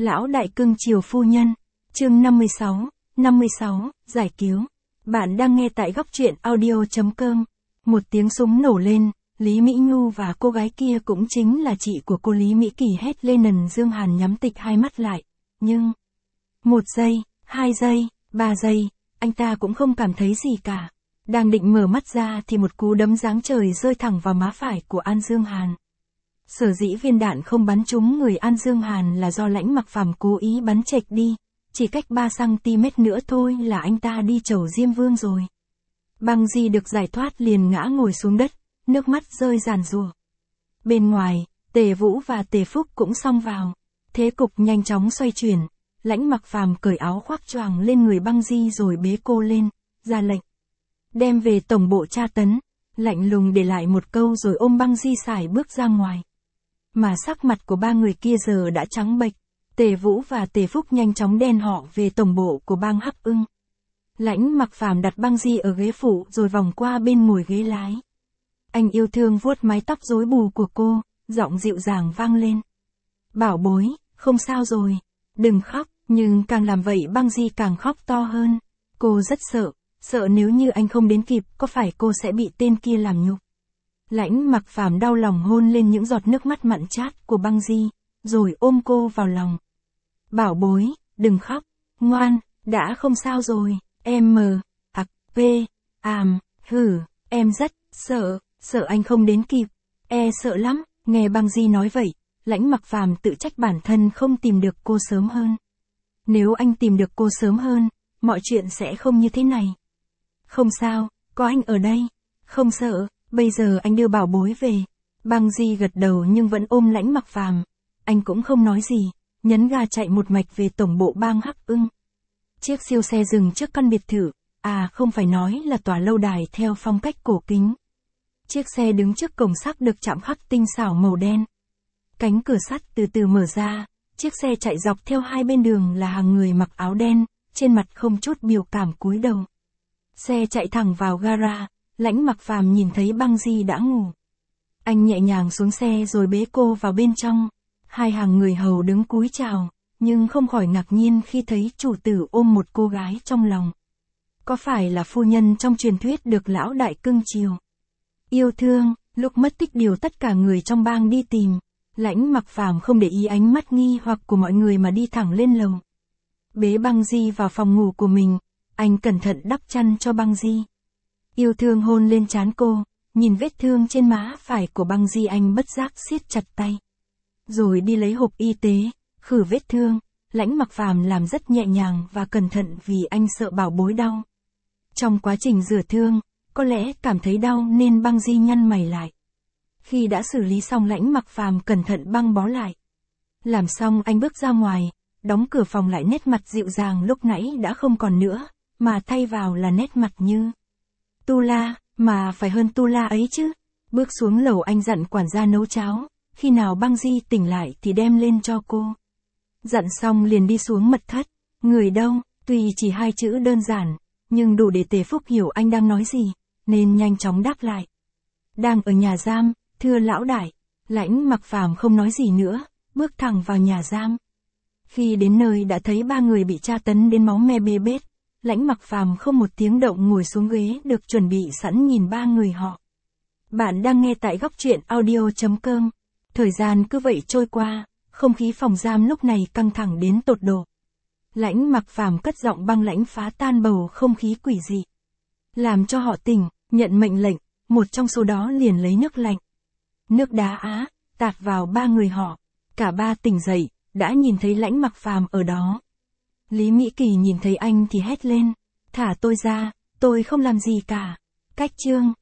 Lão đại cưng chiều phu nhân. Chương 56, giải cứu. Bạn đang nghe tại góc truyện audio.com. Một tiếng súng nổ lên, Lý Mỹ Nhu và cô gái kia cũng chính là chị của cô Lý Mỹ Kỳ hét lên. Dương Hàn nhắm tịch hai mắt lại. Nhưng 1 giây, 2 giây, 3 giây, anh ta cũng không cảm thấy gì cả. Đang định mở mắt ra thì một cú đấm giáng trời rơi thẳng vào má phải của An Dương Hàn. Sở dĩ viên đạn không bắn trúng người An Dương Hàn là do Lãnh Mặc Phàm cố ý bắn chệch đi, chỉ cách 3cm nữa thôi là anh ta đi chầu Diêm Vương rồi. Băng Di được giải thoát liền ngã ngồi xuống đất, nước mắt rơi ràn rụa. Bên ngoài, Tề Vũ và Tề Phúc cũng xông vào. Thế cục nhanh chóng xoay chuyển, Lãnh Mặc Phàm cởi áo khoác choàng lên người Băng Di rồi bế cô lên, ra lệnh. Đem về tổng bộ tra tấn, lạnh lùng để lại một câu rồi ôm Băng Di sải bước ra ngoài. Mà sắc mặt của ba người kia giờ đã trắng bệch, Tề Vũ và Tề Phúc nhanh chóng đen họ về tổng bộ của bang Hắc Ưng. Lãnh Mặc Phàm đặt Băng Di ở ghế phụ rồi vòng qua bên ngồi ghế lái. Anh yêu thương vuốt mái tóc rối bù của cô, giọng dịu dàng vang lên. Bảo bối, không sao rồi, đừng khóc, nhưng càng làm vậy Băng Di càng khóc to hơn. Cô rất sợ nếu như anh không đến kịp có phải cô sẽ bị tên kia làm nhục. Lãnh Mặc Phàm đau lòng hôn lên những giọt nước mắt mặn chát của Băng Di, rồi ôm cô vào lòng. Bảo bối, đừng khóc, ngoan, đã không sao rồi, em em rất sợ anh không đến kịp, sợ lắm. Nghe Băng Di nói vậy, Lãnh Mặc Phàm tự trách bản thân không tìm được cô sớm hơn. Nếu anh tìm được cô sớm hơn, mọi chuyện sẽ không như thế này. Không sao, có anh ở đây, không sợ. Bây giờ anh đưa bảo bối về. Băng Di gật đầu nhưng vẫn ôm Lãnh Mặc Phàm. Anh cũng không nói gì, nhấn ga chạy một mạch về tổng bộ bang Hắc Ưng. Chiếc siêu xe dừng trước căn biệt thự, không phải nói là tòa lâu đài theo phong cách cổ kính. Chiếc xe đứng trước cổng sắt được chạm khắc tinh xảo màu đen. Cánh cửa sắt từ từ mở ra, chiếc xe chạy dọc theo hai bên đường là hàng người mặc áo đen, trên mặt không chút biểu cảm cúi đầu. Xe chạy thẳng vào gara. Lãnh Mặc Phàm nhìn thấy Băng Di đã ngủ. Anh nhẹ nhàng xuống xe rồi bế cô vào bên trong. Hai hàng người hầu đứng cúi chào, nhưng không khỏi ngạc nhiên khi thấy chủ tử ôm một cô gái trong lòng. Có phải là phu nhân trong truyền thuyết được lão đại cưng chiều, yêu thương, lúc mất tích điều tất cả người trong bang đi tìm. Lãnh Mặc Phàm không để ý ánh mắt nghi hoặc của mọi người mà đi thẳng lên lầu. Bế Băng Di vào phòng ngủ của mình, anh cẩn thận đắp chăn cho Băng Di. Yêu thương hôn lên trán cô, nhìn vết thương trên má phải của Băng Di anh bất giác siết chặt tay. Rồi đi lấy hộp y tế, khử vết thương. Lãnh Mặc Phàm làm rất nhẹ nhàng và cẩn thận vì anh sợ bảo bối đau. Trong quá trình rửa thương, có lẽ cảm thấy đau nên Băng Di nhăn mày lại. Khi đã xử lý xong Lãnh Mặc Phàm cẩn thận băng bó lại. Làm xong anh bước ra ngoài, đóng cửa phòng lại. Nét mặt dịu dàng lúc nãy đã không còn nữa, mà thay vào là nét mặt như Tu La, mà phải hơn Tu La ấy chứ. Bước xuống lầu anh dặn quản gia nấu cháo, khi nào Băng Di tỉnh lại thì đem lên cho cô. Dặn xong liền đi xuống mật thất. Người đâu, tuy chỉ 2 chữ đơn giản, nhưng đủ để Tề Phúc hiểu anh đang nói gì, nên nhanh chóng đáp lại. Đang ở nhà giam, thưa lão đại. Lãnh Mặc Phàm không nói gì nữa, bước thẳng vào nhà giam. Khi đến nơi đã thấy 3 người bị tra tấn đến máu me bê bết. Lãnh Mặc Phàm không một tiếng động ngồi xuống ghế được chuẩn bị sẵn nhìn 3 người họ. Bạn đang nghe tại góc truyện audio.com. Thời gian cứ vậy trôi qua, không khí phòng giam lúc này căng thẳng đến tột độ. Lãnh Mặc Phàm cất giọng băng lãnh phá tan bầu không khí quỷ dị. Làm cho họ tỉnh, nhận mệnh lệnh, một trong số đó liền lấy nước lạnh. Nước đá tạt vào 3 người họ. Cả 3 tỉnh dậy, đã nhìn thấy Lãnh Mặc Phàm ở đó. Lý Mỹ Kỳ nhìn thấy anh thì hét lên. Thả tôi ra, tôi không làm gì cả. Cách chương